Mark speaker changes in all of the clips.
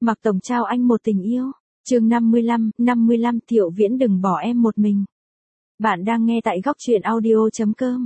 Speaker 1: Mạc Tổng trao anh một tình yêu. Chương 55, Thiệu Viễn đừng bỏ em một mình. Bạn đang nghe tại góc truyện audio.com.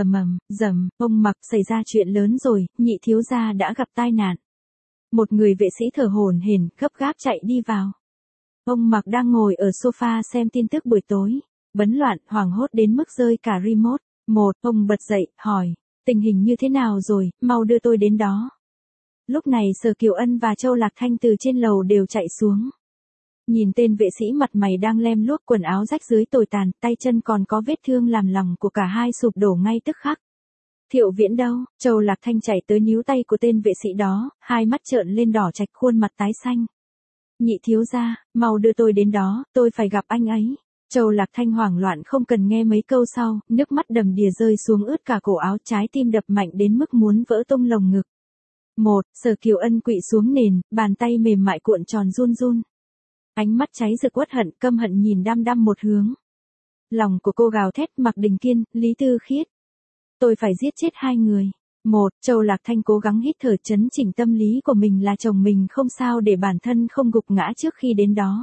Speaker 1: Rầm, ông Mạc, xảy ra chuyện lớn rồi, nhị thiếu gia đã gặp tai nạn. Một người vệ sĩ thở hổn hển, gấp gáp chạy đi vào. Ông Mạc đang ngồi ở sofa xem tin tức buổi tối, bấn loạn, hoảng hốt đến mức rơi cả remote. Ông bật dậy, hỏi, tình hình như thế nào rồi, mau đưa tôi đến đó. Lúc này Sở Kiều Ân và Châu Lạc Thanh từ trên lầu đều chạy xuống. Nhìn tên vệ sĩ mặt mày đang lem luốc, quần áo rách rưới tồi tàn, tay chân còn có vết thương làm lòng của cả hai sụp đổ ngay tức khắc. Thiệu Viễn đâu? Châu Lạc Thanh chạy tới níu tay của tên vệ sĩ đó, hai mắt trợn lên đỏ trạch, khuôn mặt tái xanh. Nhị thiếu gia, mau đưa tôi đến đó, tôi phải gặp anh ấy. Châu Lạc Thanh hoảng loạn không cần nghe mấy câu sau, nước mắt đầm đìa rơi xuống ướt cả cổ áo, trái tim đập mạnh đến mức muốn vỡ tung lồng ngực. Sở Kiều Ân quỵ xuống nền, bàn tay mềm mại cuộn tròn run run. Ánh mắt cháy rực uất hận, căm hận nhìn đăm đăm một hướng. Lòng của cô gào thét, Mạc Đình Kiên, Lý Tư Khiết. Tôi phải giết chết hai người. Châu Lạc Thanh cố gắng hít thở chấn chỉnh tâm lý của mình là chồng mình không sao để bản thân không gục ngã trước khi đến đó.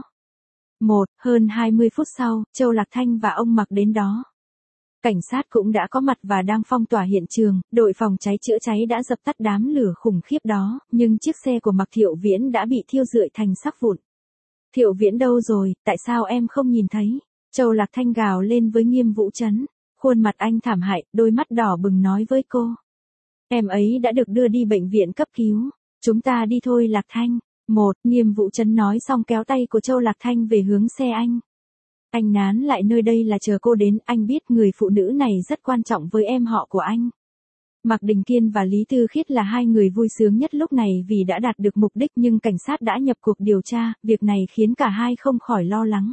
Speaker 1: Hơn 20 phút sau, Châu Lạc Thanh và ông Mạc đến đó. Cảnh sát cũng đã có mặt và đang phong tỏa hiện trường, đội phòng cháy chữa cháy đã dập tắt đám lửa khủng khiếp đó, nhưng chiếc xe của Mạc Thiệu Viễn đã bị thiêu rụi thành xác vụn. Thiệu Viễn đâu rồi, tại sao em không nhìn thấy? Châu Lạc Thanh gào lên với Nghiêm Vũ Trấn. Khuôn mặt anh thảm hại, đôi mắt đỏ bừng nói với cô. Em ấy đã được đưa đi bệnh viện cấp cứu. Chúng ta đi thôi Lạc Thanh. Nghiêm Vũ Trấn nói xong kéo tay của Châu Lạc Thanh về hướng xe anh. Anh nán lại nơi đây là chờ cô đến, anh biết người phụ nữ này rất quan trọng với em họ của anh. Mạc Đình Kiên và Lý Tư Khiết là hai người vui sướng nhất lúc này vì đã đạt được mục đích, nhưng cảnh sát đã nhập cuộc điều tra, việc này khiến cả hai không khỏi lo lắng.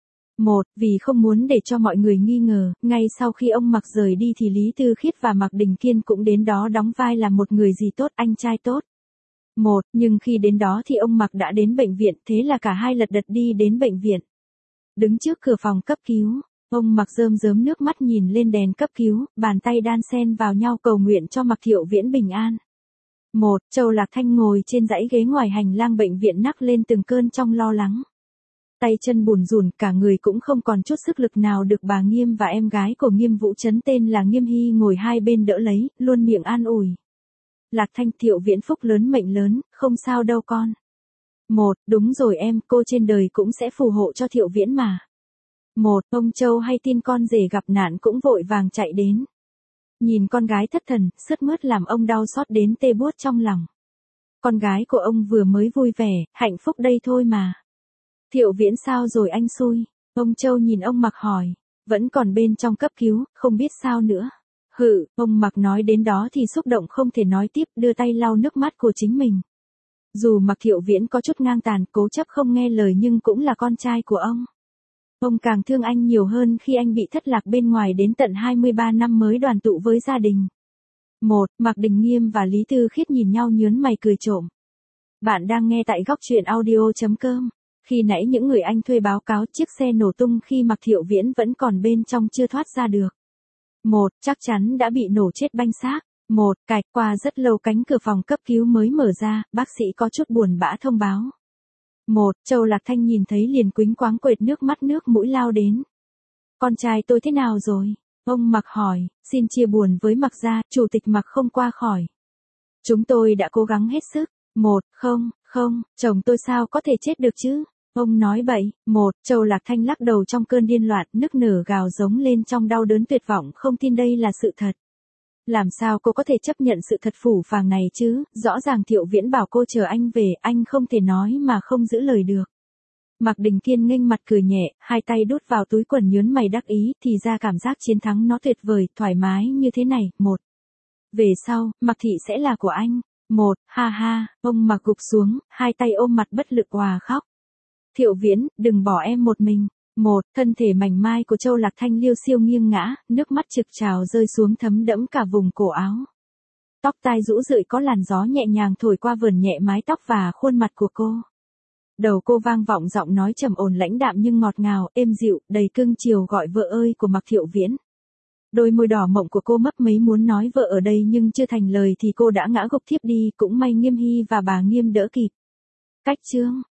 Speaker 1: Vì không muốn để cho mọi người nghi ngờ, ngay sau khi ông Mạc rời đi thì Lý Tư Khiết và Mạc Đình Kiên cũng đến đó đóng vai là một người dì tốt, anh trai tốt. Nhưng khi đến đó thì ông Mạc đã đến bệnh viện, thế là cả hai lật đật đi đến bệnh viện. Đứng trước cửa phòng cấp cứu, ông Mạc rơm rớm nước mắt nhìn lên đèn cấp cứu, bàn tay đan xen vào nhau cầu nguyện cho Mạc Thiệu Viễn bình an. Châu Lạc Thanh ngồi trên dãy ghế ngoài hành lang bệnh viện nắc lên từng cơn trong lo lắng. Tay chân bủn rủn, cả người cũng không còn chút sức lực nào, được bà Nghiêm và em gái của Nghiêm Vũ Trấn tên là Nghiêm Hy ngồi hai bên đỡ lấy, luôn miệng an ủi. Lạc Thanh, Thiệu Viễn phúc lớn mệnh lớn, không sao đâu con. Đúng rồi em, cô trên đời cũng sẽ phù hộ cho Thiệu Viễn mà. Ông Châu hay tin con rể gặp nạn cũng vội vàng chạy đến. Nhìn con gái thất thần, sướt mướt làm ông đau xót đến tê buốt trong lòng. Con gái của ông vừa mới vui vẻ, hạnh phúc đây thôi mà. Thiệu Viễn sao rồi anh xui? Ông Châu nhìn ông Mạc hỏi. Vẫn còn bên trong cấp cứu, không biết sao nữa. Ông Mạc nói đến đó thì xúc động không thể nói tiếp, đưa tay lau nước mắt của chính mình. Dù Mạc Thiệu Viễn có chút ngang tàn, cố chấp không nghe lời nhưng cũng là con trai của ông. Ông càng thương anh nhiều hơn khi anh bị thất lạc bên ngoài đến tận 23 năm mới đoàn tụ với gia đình. Mạc Đình Nghiêm và Lý Tư Khiết nhìn nhau nhớn mày cười trộm. Bạn đang nghe tại góc truyện audio.com. Khi nãy những người anh thuê báo cáo chiếc xe nổ tung khi Mạc Thiệu Viễn vẫn còn bên trong chưa thoát ra được. Chắc chắn đã bị nổ chết banh xác. Cạch qua rất lâu cánh cửa phòng cấp cứu mới mở ra, bác sĩ có chút buồn bã thông báo. Châu Lạc Thanh nhìn thấy liền quýnh quáng quệt nước mắt nước mũi lao đến. Con trai tôi thế nào rồi? Ông Mạc hỏi, xin chia buồn với Mạc gia, chủ tịch Mạc không qua khỏi. Chúng tôi đã cố gắng hết sức. Không, chồng tôi sao có thể chết được chứ? Ông nói bậy. Châu Lạc Thanh lắc đầu trong cơn điên loạn, nức nở gào giống lên trong đau đớn tuyệt vọng, không tin đây là sự thật. Làm sao cô có thể chấp nhận sự thật phũ phàng này chứ? Rõ ràng Thiệu Viễn bảo cô chờ anh về, anh không thể nói mà không giữ lời được. Mạc Đình Kiên nghênh mặt cười nhẹ, hai tay đút vào túi quần nhớn mày đắc ý, thì ra cảm giác chiến thắng nó tuyệt vời, thoải mái như thế này. Về sau, Mạc Thị sẽ là của anh. Ha, ông Mạc gục xuống, hai tay ôm mặt bất lực òa khóc. Thiệu Viễn, đừng bỏ em một mình. Thân thể mảnh mai của Châu Lạc Thanh liêu xiêu nghiêng ngã, nước mắt trực trào rơi xuống thấm đẫm cả vùng cổ áo. Tóc tai rũ rượi có làn gió nhẹ nhàng thổi qua vườn nhẹ mái tóc và khuôn mặt của cô. Đầu cô vang vọng giọng nói trầm ổn lãnh đạm nhưng ngọt ngào, êm dịu, đầy cưng chiều gọi vợ ơi của Mạc Thiệu Viễn. Đôi môi đỏ mộng của cô mấp mấy muốn nói vợ ở đây nhưng chưa thành lời thì cô đã ngã gục thiếp đi, cũng may Nghiêm Hy và bà Nghiêm đỡ kịp. Cách chương